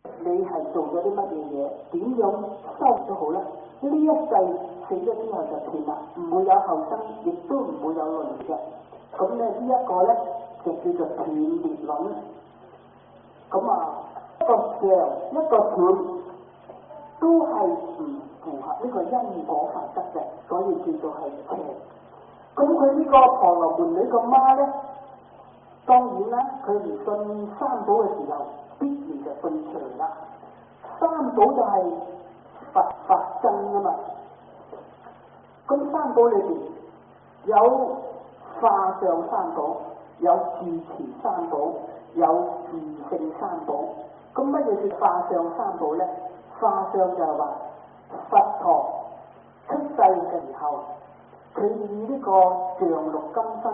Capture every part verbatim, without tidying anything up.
你係做咗啲乜嘢嘢，點樣收都好啦。呢一世死咗之後就斷啦，唔會有後生，亦都唔會有輪嘅。咁咧呢一個咧就叫做斷滅論。咁啊，一個上一個斷都係唔符合呢個因果法則嘅，所以叫做係邪。咁佢呢個婆羅門女個媽咧，當然啦，佢唔信三寶嘅時候，必然就信邪啦。三寶就係佛法僧啊嘛。咁三寶裏邊有化相三寶，有住持三寶，有自性三寶。咁乜嘢叫化相三寶咧？化相就係話佛陀出世嘅時候，佢以呢個象六金身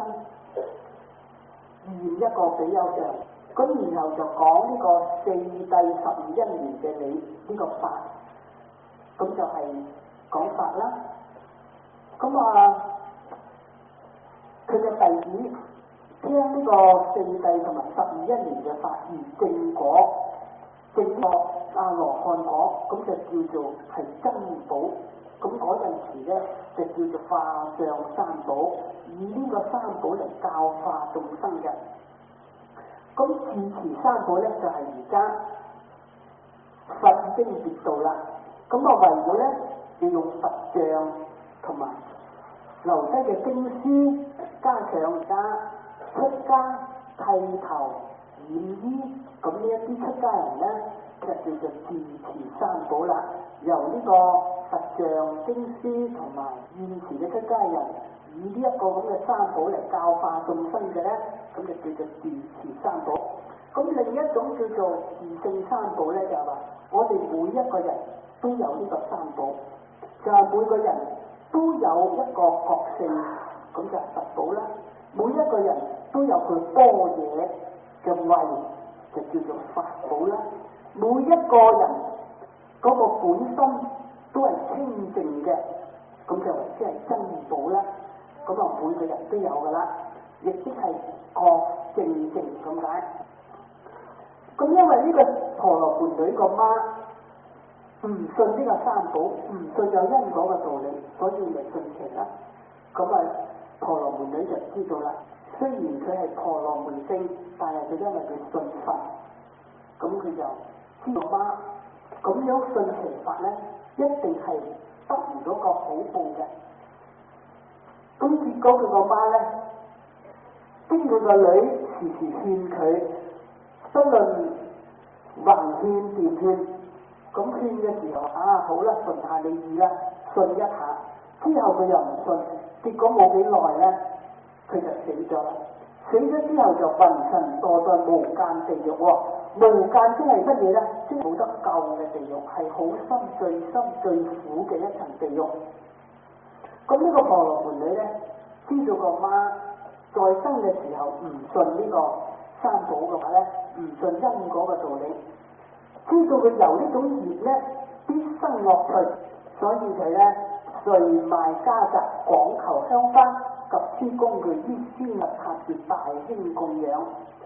現一個比丘像，咁然後就講呢個四諦十二因緣嘅理呢個法，咁就係講法啦。咁啊，佢嘅弟子聽呢個四諦同埋十二因緣嘅法而證果，證果阿羅漢果，咁就叫做係真寶。咁嗰陣時咧，就叫做化相三寶，以呢個三寶嚟教化眾生嘅。咁住持三寶咧，就係而家佛已經滅度啦。咁啊，為咗咧要用佛像同埋留低嘅經書，加上而家出家剃頭染衣，咁呢一啲出家人咧，就叫做住持三寶啦。由呢個佛像、經書同埋現時嘅出家人，以呢一個咁嘅三寶嚟教化眾生嘅咧，咁就叫做住持三寶。咁另一種叫做自性三寶咧，就係話我哋每一個人都有呢個三寶，就係每個人都有一個覺性，咁就係佛寶啦。每一個人都有佢般若嘅慧，就叫做法寶啦。每一個人嗰個本心都係清淨嘅，咁就即係真寶啦。咁啊，每個人都有噶啦，亦即係覺正淨咁解。咁因為呢個婆羅門女個媽唔信呢個三寶，唔信有因果嘅道理，所以咪信邪啦。咁啊，婆羅門女就知道啦。雖然佢係婆羅門性，但係佢因為佢信佛，咁佢就知道媽咁樣信邪法咧，一定係得唔到個好報嘅。咁結果佢個媽咧，經佢個女時時勸佢，不論橫勸電勸，咁勸嘅時候啊，好啦，順下你意啦，信一下。之後佢又唔信，結果冇幾耐咧，佢就死咗啦。死咗之後就魂神墮在無間地獄喎。無間即係乜嘢咧？即係冇得救嘅地獄，係好深、最深、最苦嘅一層地獄。咁呢個婆羅門女咧，知道個媽在生嘅時候唔信呢個三寶嘅話咧，唔信因果嘅道理，知道佢由呢種業咧必生惡趣，所以佢咧隨賣家宅，廣求香花及諸工具於仙物塔寺大興供養。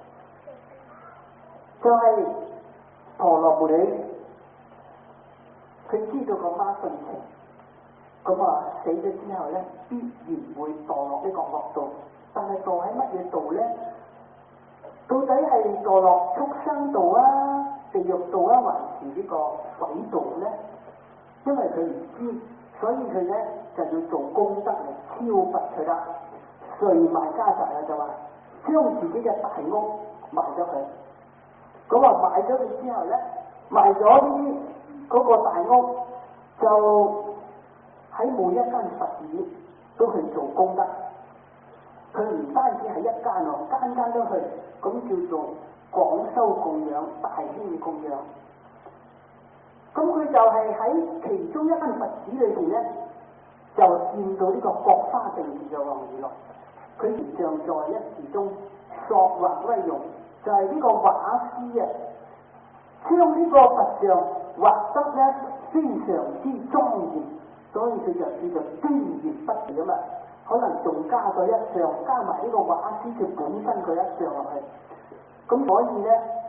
就係婆羅門女，佢知道個媽信邪，咁啊死咗之後咧，必然會墮落呢個惡道。但係墮喺乜嘢道咧？到底係墮落畜生道啊、地獄道啊，還是呢個鬼道咧？因為佢唔知，所以佢咧就要做功德嚟超拔佢啦。隨賣家宅啊，就話將自己嘅大屋賣咗佢。咁話買咗佢之後咧，賣咗呢嗰個大屋，就喺每一間佛寺都去做功德。佢唔單止係一間喎，間間都去，咁叫做廣修供養、大興供養。咁佢就係喺其中一間佛寺裏邊咧，就見到呢個覺華定自在王如來。佢形象在一時中索畫威容。就係呢個畫師啊，將呢個佛像畫得咧非常之莊嚴，所以佢就叫做端嚴不二啊嘛。可能仲加咗一相，加埋呢個畫師佢本身佢一相落去。咁所以咧，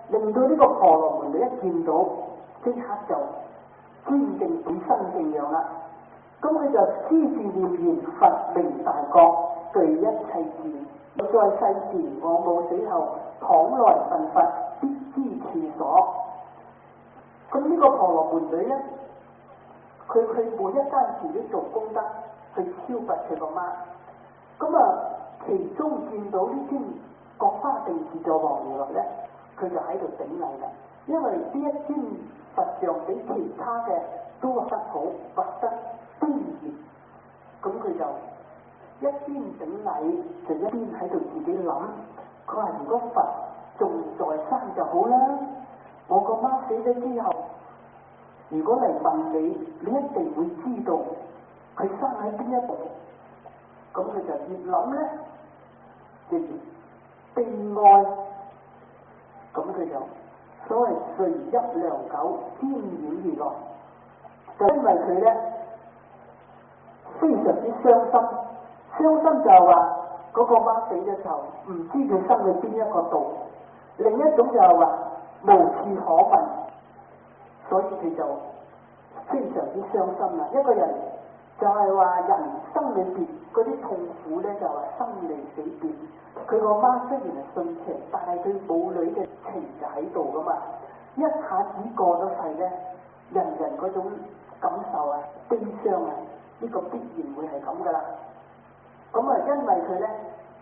令到呢個婆羅門女一見到，即刻就堅定起身敬仰啦。咁佢就思是念言：佛名大國，具一切智。在世前我冇死後，倘來問佛，必知處所。咁呢個婆羅門女咧，佢佢每一單自己做功德去超拔佢個媽。咁啊，其中見到呢啲各花定自在王如來咧，佢就喺度頂禮啦。因為呢一尊佛像比其他嘅都畫得好，畫得端嚴。咁佢就一邊頂禮，就一邊喺度自己諗。佢話：如果佛仲在生就好啦。我個媽死咗之後，如果嚟問你，你一定會知道佢生喺邊一度。咁佢就越諗咧，就越悲哀。咁佢就所謂垂泣良久，沾染而來。就因為佢咧非常之傷心，傷心就係話嗰個媽死咗之後，唔知佢生去邊一個度。另一種就係話無處可問，所以佢就非常之傷心啦。一個人就係話人生裏邊嗰啲痛苦咧，就係話生離死別。佢個媽雖然係殉情，但係佢母女嘅情就喺度噶嘛。一下子過咗世咧，人人嗰種感受啊、悲傷啊，呢個必然會係咁噶啦。咁啊，因為佢咧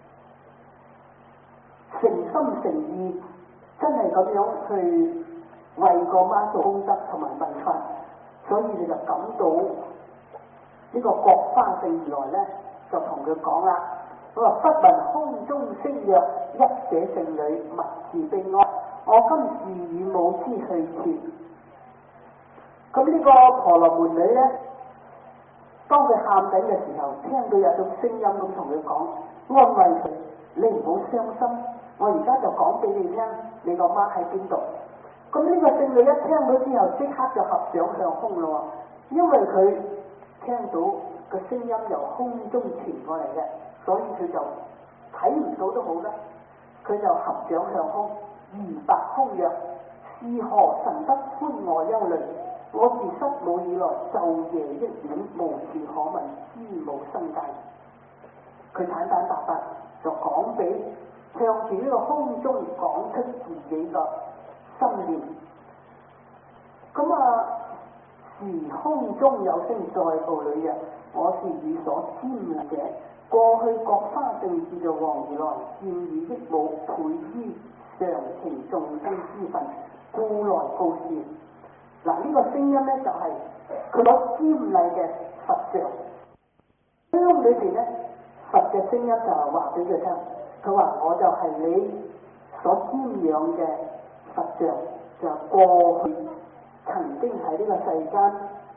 誠心誠意，真係咁樣去為個媽做功德同埋問法，所以你就感到呢個覺華聖如來咧，就同佢講啦。佢話：忽聞空中聲曰，一者聖女，勿自悲哀。我今是與母之去處。咁呢個婆羅門女咧，當佢喊緊嘅時候，聽到有種聲音咁同佢講，安慰佢：你唔好傷心，我而家就講俾你聽，你個媽喺邊度。咁呢個聖女一聽到之後，即刻就合掌向空咯，因為佢聽到個聲音由空中傳過嚟嘅，所以佢就睇唔到都好啦。佢就合掌向空，如白空曰：是何神德歡我憂慮？我自失母以來，晝夜憶念，無處可問，知母生界。佢坦坦白白就講俾向住呢個空中講出自己個心念。咁啊，時空中有聲在部裏曰：我是與所瞻禮者，過去覺華聖自在王如來，現以憶母，倍於常情眾生之分，故來告示。嗱，呢個聲音咧就係佢所瞻禮嘅佛像。聲裏邊咧，佛嘅聲音就係話俾佢聽，佢話我就係你所瞻仰嘅佛像，就係過去曾經喺呢個世間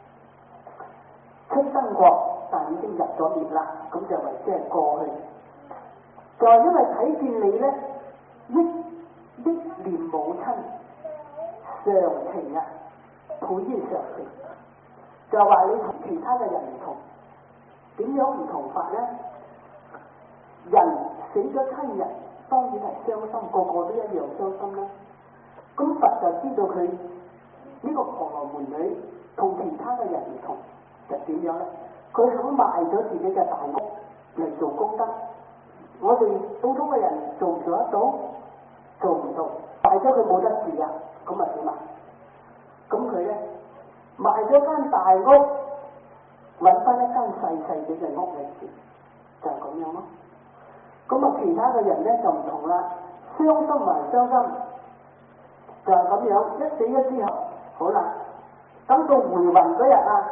出生過，但已經入咗滅啦，咁就為之係過去。就係因為睇見你咧，憶憶念母親常情啊，倍於常情，就話你同其他嘅人唔同。點樣唔同法咧？人死咗親人，當然係傷心，個個都一樣傷心啦。咁佛就知道佢呢個婆羅門女同其他嘅人唔同，就點樣咧？佢肯賣咗自己嘅大屋嚟做功德。我哋普通嘅人做唔做得到？做唔到，賣咗佢冇得住啊！咁咪點啊？咁佢咧賣咗間大屋，揾翻一間細細哋嘅屋嚟住，就係咁樣咯。咁啊，其他嘅人咧就唔同啦，傷心還傷心，就係咁樣。一死咗之後，好啦，等到回魂嗰日啊，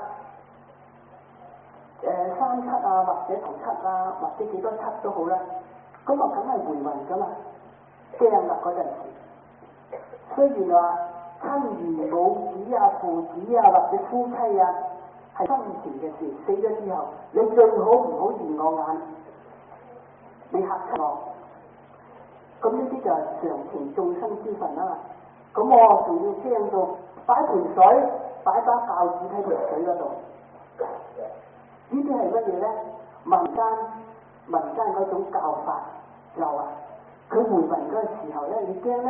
誒、呃、三七啊，或者頭七啊，或者幾多七都好啦，咁啊梗係回魂噶嘛，驚啦嗰陣時。雖然話親如母子啊、父子啊，或者夫妻啊，係生前嘅事，死咗之後，你最好唔好現我眼，你嚇親我。咁呢啲就係常情眾生之分啦。咁我仲要驚到擺盆水，擺把鉸剪喺盆水嗰度。呢啲係乜嘢咧？民間民間嗰種教法，就話佢回魂嗰個時候咧，你驚咧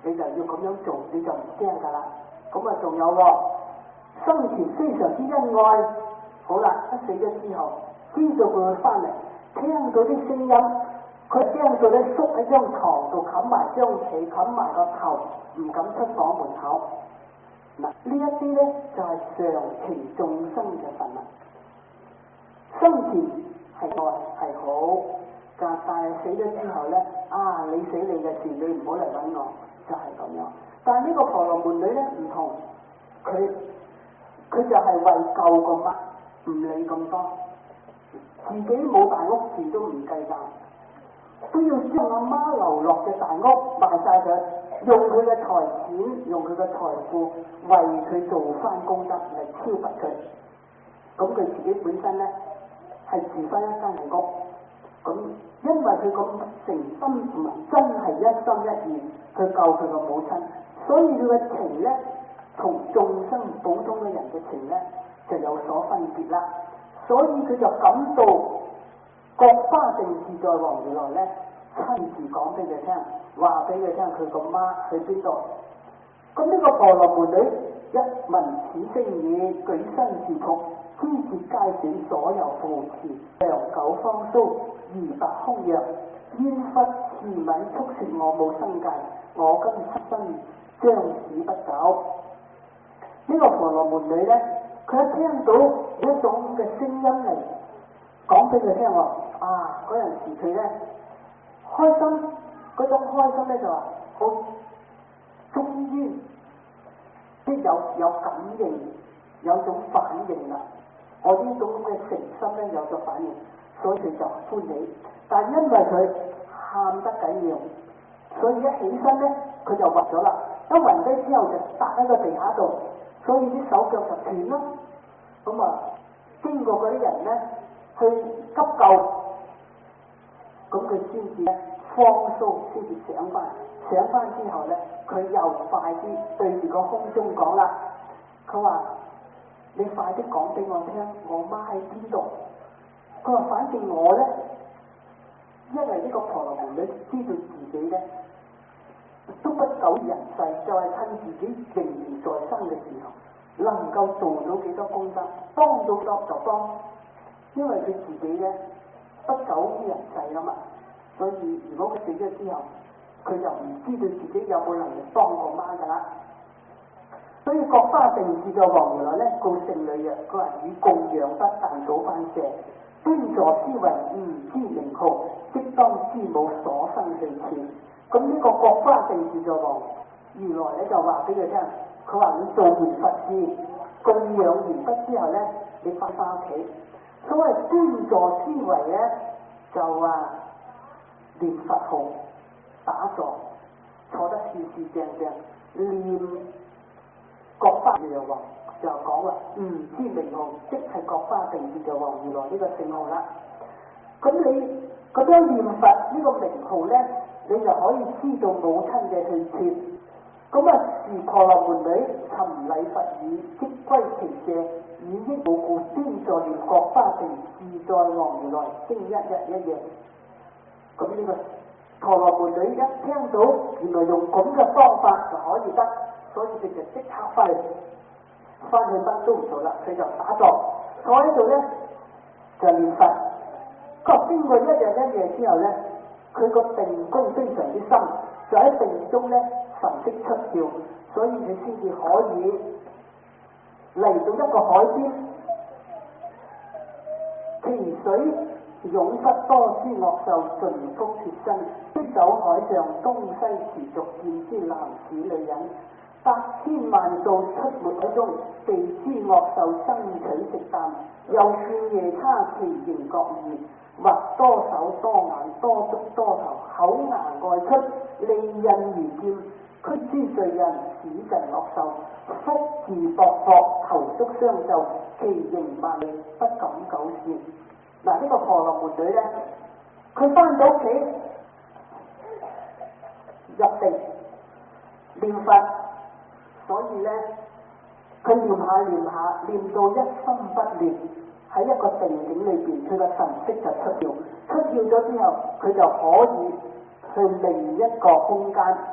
你就要咁樣做，你就唔驚㗎啦。咁啊，仲有喎，生前非常之恩愛，好啦，一死咗之後，知道佢會翻嚟，聽到啲聲音，佢驚到咧縮喺張床度冚埋張被，冚埋個頭，唔敢出房門口。嗱，呢一啲咧就係、是、常情眾生嘅份啦。生前係愛係好，但係死咗之後咧，啊你死你嘅事，你唔好嚟揾我，就係、是、咁樣。但係呢個婆羅門女咧唔同，佢佢就係為救個媽，唔理咁多，自己冇大屋住都唔計較，都要將阿媽留落嘅大屋賣晒佢，用佢嘅財錢，用佢嘅財富為佢做翻功德嚟超拔佢。咁佢自己本身咧係住翻一間屋，咁因為佢咁誠心同埋真係一心一意去救佢個母親，所以佢嘅情咧同眾生普通嘅人嘅情咧就有所分別啦。所以佢就感到覺華定自在王如來咧親自講俾佢聽，話俾佢聽佢個媽去邊度。咁呢個婆羅門女一聞此聲語，舉身自仆，支節皆損，所有扶持，長久方蘇，如白空若，煙忽刺吻，速說我無生界，我今七生將死不久。呢、這個婆羅門女咧，佢一聽到一種嘅聲音嚟講俾佢聽喎，啊嗰陣時佢咧開心，嗰種開心咧就話好，終於即有有感應，有種反應啦。我呢種嘅誠心咧有咗反應，所以佢就歡喜。但因為佢喊得緊要，所以一起身咧佢就暈咗啦。一暈低之後就搭喺個地下度，所以啲手腳就斷咯。咁啊，經過嗰啲人咧去急救，咁佢先至咧方蘇，先至醒翻。醒翻之後咧，佢又快啲對住個空中講啦。佢話：你快啲講俾我聽，我媽喺邊度？佢話：反正我咧，因為呢個婆羅門女知道自己咧都不久人世，就係、是、趁自己仍然在生嘅時候，能夠做到幾多功德，幫到多就幫。因為佢自己咧不久於人世啊嘛，所以如果佢死咗之後，佢就唔知道自己有冇能力幫個媽噶啦。所以覺華定自在王如來咧告聖女曰：佢話以供養不但早返舍，端坐思維唔知名號，即當知母所生去處。咁呢個覺華定自在王如來咧就話俾佢聽，佢話你做完佛事供養完畢之後咧，你翻返屋企。所謂端坐思維咧，就話念佛號，打坐，坐得四四正正，念覺華定自在王就講啦，唔知名號，即係覺華定自在王如來呢個聖號啦。咁你咁樣念佛呢個名號咧，你就可以知道母親嘅去處。咁啊，是婆羅門女尋禮佛語，即歸其舍，以益無故端坐念覺華定自在王如來經一日一夜。咁呢個婆羅門女一聽到原來用咁嘅方法就可以得，所以佢就即刻翻去，翻去乜都唔做啦，佢就打坐，坐喺度咧就念佛。佢經過一日一夜之後咧，佢個定功非常之深，就喺定中咧神色出竅，所以佢先至可以嚟到一個海邊，其水湧忽多諸惡獸盡覆脫身，飛走海上東西持續見之男子女人，百千萬數出沒海中，被諸惡獸爭取食啖，又算夜叉其形各異，或多手多眼多足多頭，口牙外出，利刃如劍，驅諸罪人，使盡惡獸，腹自薄薄，頭足相就，其形萬里，不敢久視。嗱，呢個婆羅門女咧，佢翻到屋企入定念佛，所以咧佢念下念下，念到一心不亂，喺一個定境裏邊，佢個神色就出竅。出竅咗之後，佢就可以去另一個空間，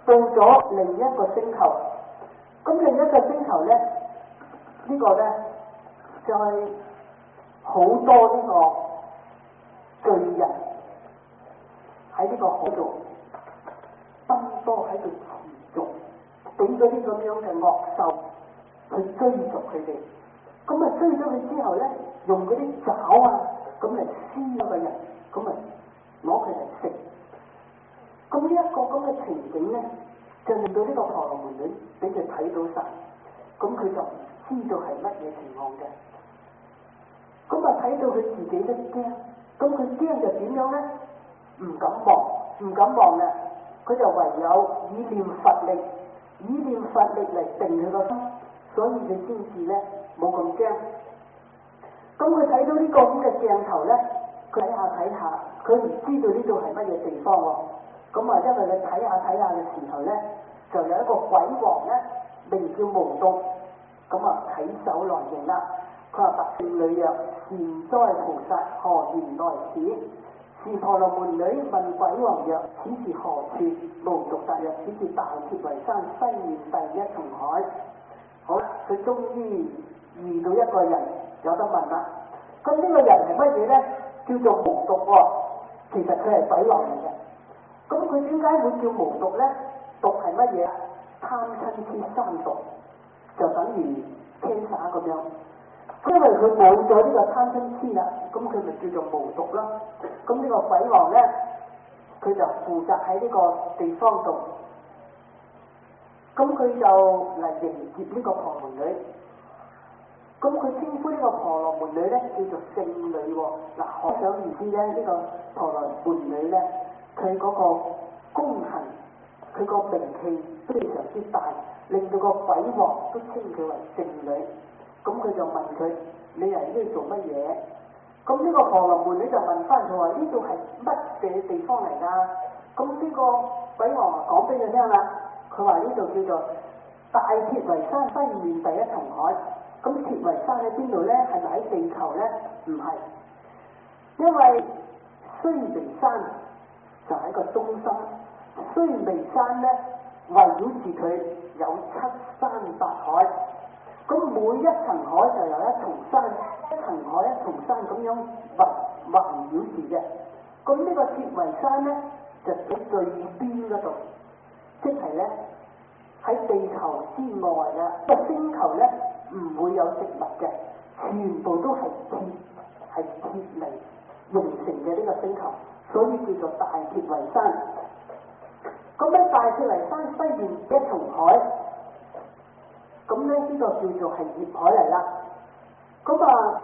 到咗另一個星球。咁另一個星球咧，呢個咧就係好多呢個巨人喺呢個海度奔波喺度持續，俾嗰啲咁樣嘅惡獸去追逐佢哋。咁啊追咗佢之後咧，用嗰啲爪啊咁嚟撕嗰個人，咁啊攞佢嚟食。咁呢一個咁嘅情景咧，就令到呢個婆羅門女俾佢睇到晒，咁佢就唔知道係乜嘢情況嘅。咁啊睇到佢自己都驚，咁佢驚就點樣咧？唔敢望，唔敢望啊！佢就唯有以念佛力，以念佛力嚟定佢個心，所以佢先至咧冇咁驚。咁佢睇到呢個咁嘅鏡頭咧，佢睇下睇下，佢唔知道呢度係乜嘢地方喎。咁啊，因為你睇下睇下嘅時候咧，就有一個鬼王咧，名叫無毒，咁啊睇手來迎啦。佢話：白聖女曰：善哉菩薩，何緣來此？是婆羅門女問鬼王曰：此是何處？無毒答曰：此是大鐵圍山西面第一重海。好啦，佢終於遇到一個人，有得問啦。咁呢個人係乜嘢咧？叫做無毒喎、哦。其實佢係鬼王嚟嘅。咁佢點解會叫無毒咧？毒係乜嘢？貪嗔痴三毒，就等於天灑咁樣。因為佢冇咗呢個貪嗔痴啦，咁佢咪叫做無毒咯。咁呢個鬼王咧，佢就負責喺呢個地方度，咁佢就嚟迎接呢個婆羅門女。咁佢稱呼呢個婆羅門女咧叫做聖女喎。嗱，可想而知咧，呢、這個婆羅門女咧，佢嗰個功行，佢個名氣非常之大，令到個鬼王都稱佢為聖女。咁佢就問佢：你嚟呢度做乜嘢？咁呢個婆羅門女就問翻佢話：呢度係乜嘅地方嚟㗎？咁呢個鬼王啊講俾佢聽啦。佢話呢度叫做大鐵圍山西面第一重海。咁鐵圍山喺邊度咧？係咪喺地球咧？唔係，因為須彌山就喺個中心，須彌山咧圍繞住佢有七山八海。咁每一層海就有一重山，一層海一重山咁樣圍圍繞住嘅。咁呢個鐵圍山咧就喺最邊嗰度，即係咧喺地球之外啦。個星球咧唔會有植物嘅，全部都係鐵，係鐵嚟形成嘅呢個星球，所以叫做大鐵圍山。咁喺大鐵圍山西面一重海。咁咧呢個叫做係業海嚟啦。咁啊，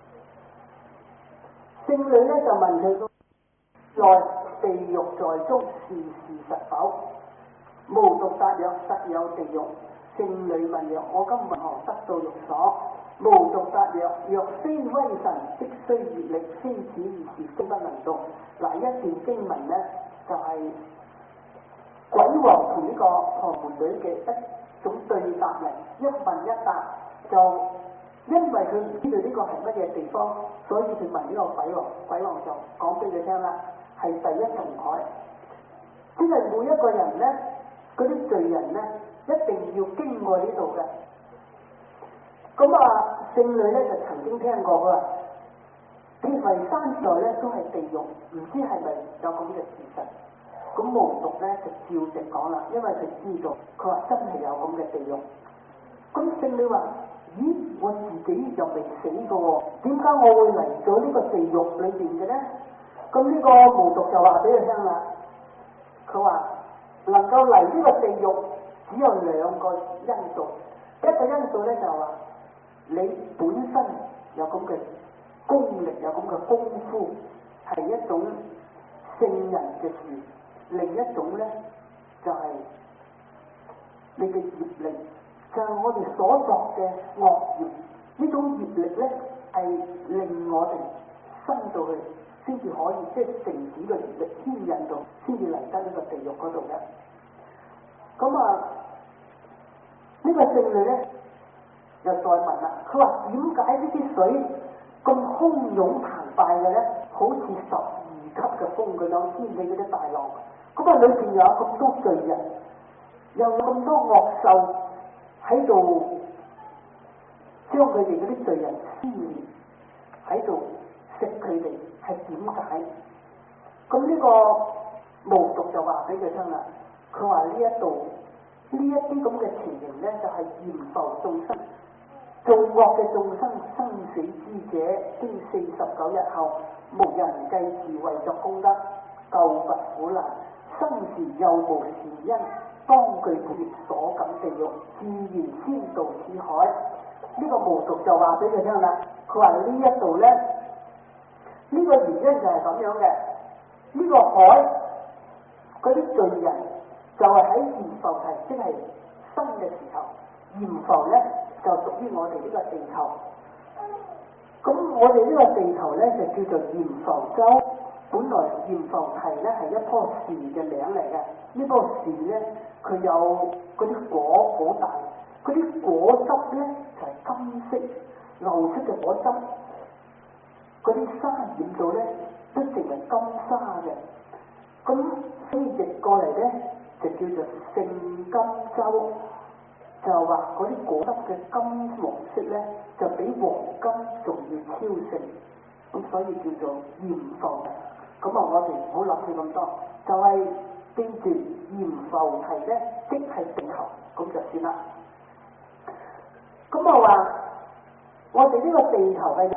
聖女咧就問佢：內地獄在中，是事實否？無毒答曰：實有地獄。聖女問曰：我今為何得到獄所？無毒答曰：若非威神，即須業力，非此二事，終不能動。嗱，一段經文咧就係、是、鬼王同呢個婆羅門女嘅一種對答嚟，一問一答。就因為佢唔知道呢個係乜嘢地方，所以佢問呢個鬼王，鬼王就講俾佢聽啦，係第一重海。即係每一個人咧，嗰啲罪人咧，一定要經過呢度嘅。咁啊，聖女咧就曾經聽過㗎，鐵圍山內咧都係地獄，唔知係咪有咁嘅事實？咁無毒咧就照直講啦，因為佢知道，佢話真係有咁嘅地獄。咁聖女話：咦，我自己又未死過喎，點解我會嚟咗呢個地獄裏邊嘅咧？咁呢個無毒就話俾佢聽啦，佢話能夠嚟呢個地獄只有兩個因素，一個因素咧就話你本身有咁嘅功力，有咁嘅功夫，係一種聖人嘅事；另一種咧就係、是、你嘅業力。就係我哋所作嘅惡業，呢種業力咧係令我哋生到去，先至可以即係乘住個業力牽引到，先至嚟得呢個地獄嗰度嘅。咁啊，呢、這個聖女咧又再問啦，佢話點解呢啲水咁洶湧澎湃嘅咧？好似十二級嘅風咁樣掀起嗰啲大浪，咁啊裏邊有咁多罪人。 又有咁多惡獸喺度將佢哋嗰啲罪人撕裂，喺度食佢哋，係點解？咁呢個巫毒就話俾佢聽啦，佢話呢一度呢一啲咁嘅情形咧，就係、是、閻浮眾生做惡嘅眾生生死之者，經四十九日後，無人繼自為作功德，救拔苦難，生時又無善因，當具本業所感地獄，自然先渡此海。呢、這個巫毒就話俾佢聽啦，佢話呢一度咧，呢、這個原因就係咁樣嘅。呢、這個海嗰啲罪人就係喺閻浮提，即係生嘅時候，閻浮咧就屬於我哋呢個地球。咁我哋呢個地球咧就叫做閻浮洲。本來閻浮提咧係一棵樹嘅名嚟嘅，呢棵樹咧佢有嗰啲果好大，嗰啲果汁咧就係、是、金色流出嘅果汁，嗰啲沙染到咧都成為金沙嘅。咁所以譯過嚟咧就叫做聖金洲，就話嗰啲果汁嘅金黃色咧就比黃金仲要超盛，咁所以叫做閻浮。咁啊，我哋唔好諗住咁多，就係、是、記住閻浮提咧，即係地球，咁就算啦。咁我話我哋呢個地球嘅人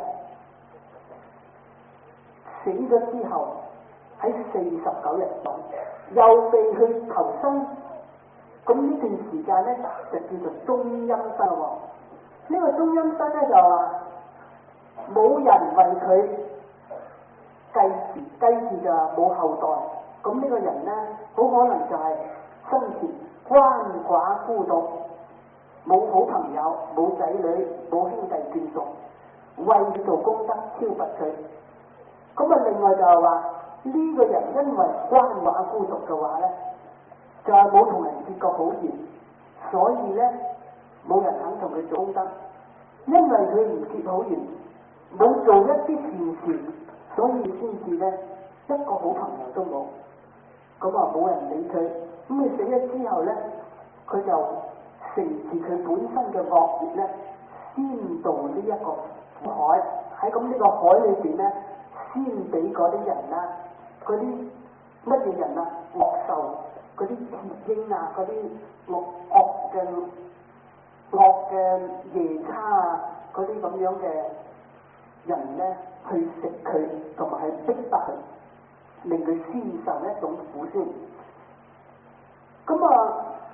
死咗之後，喺四十九日中又被去投生，咁呢段時間咧就叫做中陰身喎。呢、這個中陰身咧就話冇人為佢繼嗣，繼嗣就冇後代，咁呢個人咧好可能就係生前鰥寡孤獨，冇好朋友，冇仔女，冇兄弟眷屬，為佢做功德超拔佢。咁啊，另外就係話呢個人因為鰥寡孤獨嘅話咧，就係冇同人結過好緣，所以咧冇人肯同佢做功德，因為佢唔結好緣，冇做一啲善事。所以先至咧一個好朋友都冇，咁啊冇人理佢，咁佢死咗之後咧，佢就承持佢本身嘅惡業咧，先渡呢一個苦海。喺咁呢個海裏邊咧，先俾嗰啲人啊，嗰啲乜嘢人啊，惡獸，嗰啲鐵鷹啊，嗰啲惡惡嘅惡嘅夜叉啊，嗰啲咁樣嘅人咧，去食佢，同埋去逼迫佢，令佢先受一種苦先。咁啊，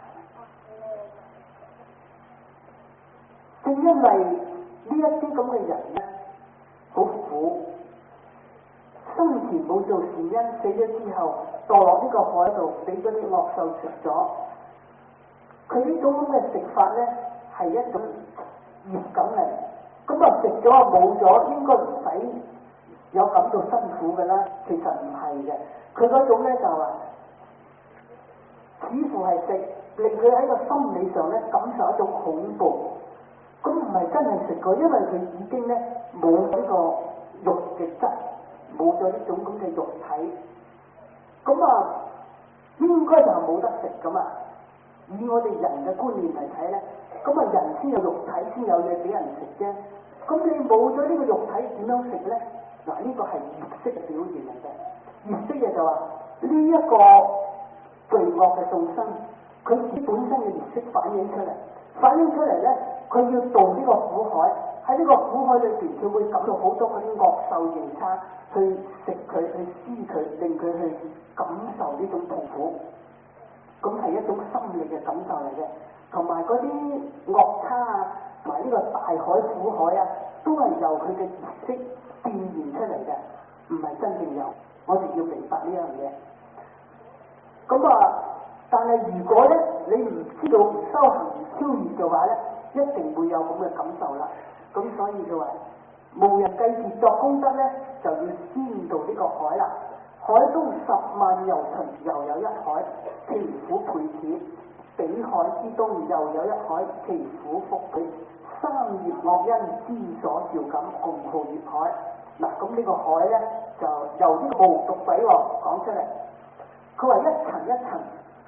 正因為呢一啲咁嘅人咧，好苦，生前冇做善因，死咗之後墮落呢個海度，俾嗰啲惡獸食咗。佢呢種咁嘅食法咧，係一種業感嚟。咁啊食咗啊冇咗，應該唔使有感到辛苦嘅啦。其實唔係嘅，佢嗰種咧就話，似乎係食令佢喺個心理上咧感受一種恐怖。咁唔係真係食過，因為佢已經咧冇呢個肉嘅質，冇咗呢種咁嘅肉體。咁啊應該就冇得食噶嘛。以我哋人嘅觀念嚟睇咧，咁啊人先有肉體，先有嘢俾人食啫。咁你冇咗呢個肉體點樣食咧？嗱，呢個係業識嘅表現嚟嘅。業識嘅就話呢一個罪惡嘅眾生，佢自己本身嘅業識反映出嚟，反映出嚟咧，佢要渡呢個苦海。喺呢個苦海裏邊，佢會感到好多嗰啲惡獸夜叉去食佢，去撕佢，令佢去感受呢種痛苦。咁係一種心理嘅感受嚟嘅，同埋嗰啲惡叉啊，同埋呢個大海苦海啊，都係由佢嘅意識變現出嚟嘅，唔係真正有。我哋要明白呢樣嘢。咁啊，但係如果咧你唔知道唔修行唔超越嘅話咧，一定會有咁嘅感受啦。咁所以佢話無人繼嗣作功德咧，就要先渡呢個海啦。海中十萬由旬，又有一海，其苦倍此；彼海之東，又有一海，其苦復倍。三業惡因之所召感，共號業海。嗱，咁呢個海咧就由呢個無毒鬼王講出嚟。佢話一層一層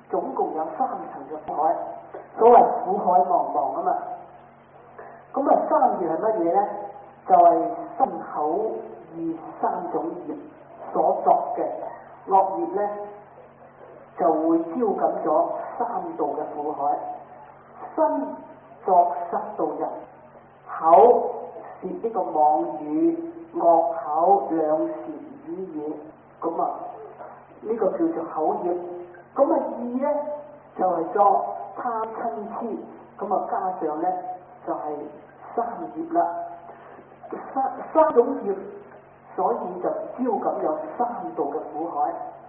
總共有三層嘅苦海，所謂苦海茫茫啊嘛。咁啊，三業係乜嘢咧？就係、是、身口意三種業所作嘅惡業咧，就會招感咗三道嘅苦海。身作殺盜淫，口舌呢個妄語惡口兩舌語言，咁啊呢個叫做口業。咁啊意咧就係、是、作貪嗔痴，咁啊加上咧就係、是、三業啦，三三種業，所以就招感有三道嘅苦海。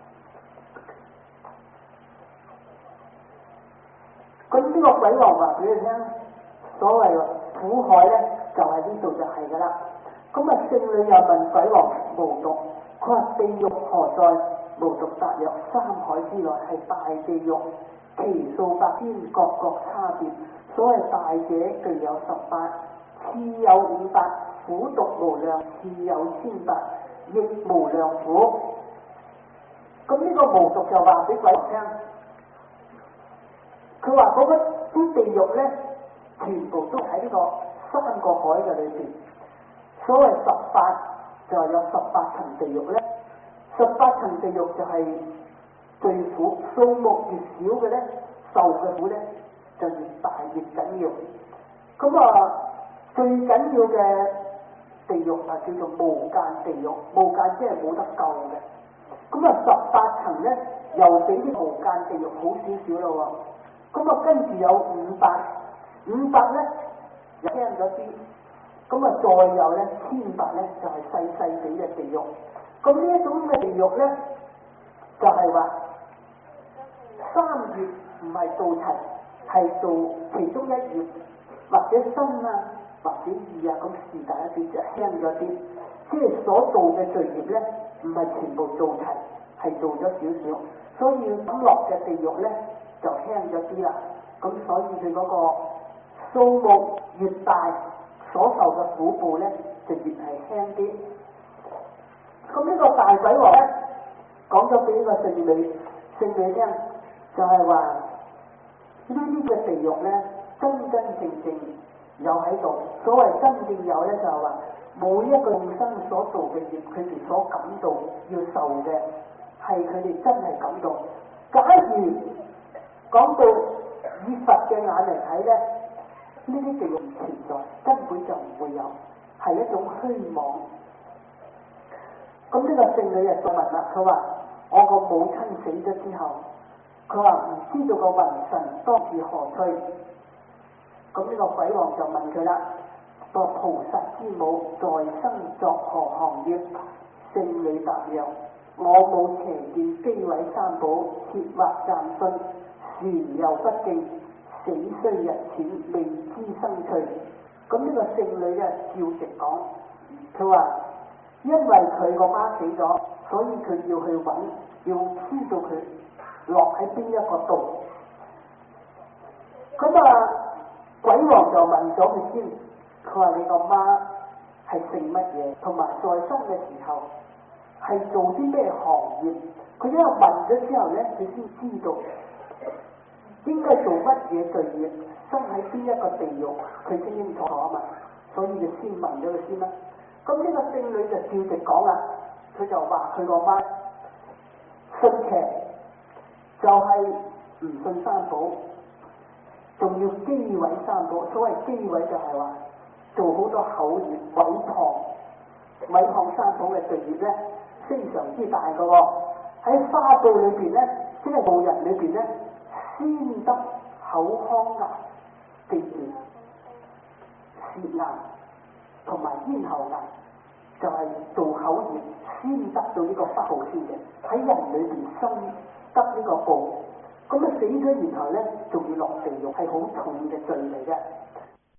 咁呢個鬼王話俾你聽，所謂苦海咧就係呢度就係噶啦。咁啊聖女又問鬼王無毒，佢話地獄何在？無毒達若三海之內，係大地獄，其數百千，各各差別。所謂大者具有十八，次有五百，苦毒無量，次有千百，亦無量苦。咁呢個無毒就話俾鬼王聽，佢話嗰個啲地獄咧，全部都喺呢個三個海嘅裏邊。所謂十八就係有十八層地獄咧。十八層地獄就係最苦，數目越少嘅咧，受嘅苦咧就越大越緊要。咁啊，最緊要嘅地獄啊叫做無間地獄，無間即係冇得救嘅。咁啊，十八層咧又比啲無間地獄好少少咯喎。咁啊，跟住有五百，五百咧又輕咗啲。咁啊，再有咧千百咧就係細細地嘅地獄。咁呢一種嘅地獄咧，就係、是、話三業唔係做齊，係做其中一業，或者身啊，或者意啊，咁是但一啲就輕咗啲。即係所做嘅罪業咧，唔係全部做齊，係做咗少少，所以咁落嘅地獄咧就輕咗啲啦。咁所以佢嗰個數目越大，所受嘅苦報咧就越係輕啲。咁呢個大鬼王咧講咗俾呢個聖女聖女聽，就係話呢啲嘅地獄咧真真正正有喺度。所謂真正有咧，就係話每一個眾生所做嘅業，佢哋所感到要受嘅，係佢哋真係感到。假如講到以佛嘅眼嚟睇咧，呢啲地獄唔存在，根本就唔會有，係一種虛妄。咁呢個聖女就再問啦，佢話：我個母親死咗之後，佢話唔知道個魂神當時何去。咁呢個鬼王就問佢啦：個菩薩之母在生作何行業？聖女答曰：我母邪見詆毀三寶，設惑暫信，旋又不敬，死須日淺，未知生趣。咁呢個聖女咧照直講，佢話。因為佢個媽死咗，所以佢要去揾，要知道佢落喺邊一個度。咁啊，鬼王就問咗佢先，佢話你個媽係姓乜嘢，同埋在生嘅時候係做啲咩行業？佢因為問咗之後咧，佢先知道應該做乜嘢罪業，生喺邊一個地獄，佢清清楚楚啊嘛，所以就先問咗佢先啦。咁呢個聖女就照直講啦，佢就話佢個媽信邪，就係、是、唔信三寶，仲要詆毀三寶。所謂詆毀就係話做好多口業，毀謗毀謗三寶嘅罪業咧，非常之大嘅喎、哦。喺花道裏邊咧，即係道人裏邊咧，先得口腔癌、鼻炎、舌癌同埋咽喉癌，就係、是、做口業先得到呢個福報先嘅。喺人裏邊生得呢個報，咁啊死咗然後咧，仲要落地獄，係好重嘅罪嚟嘅。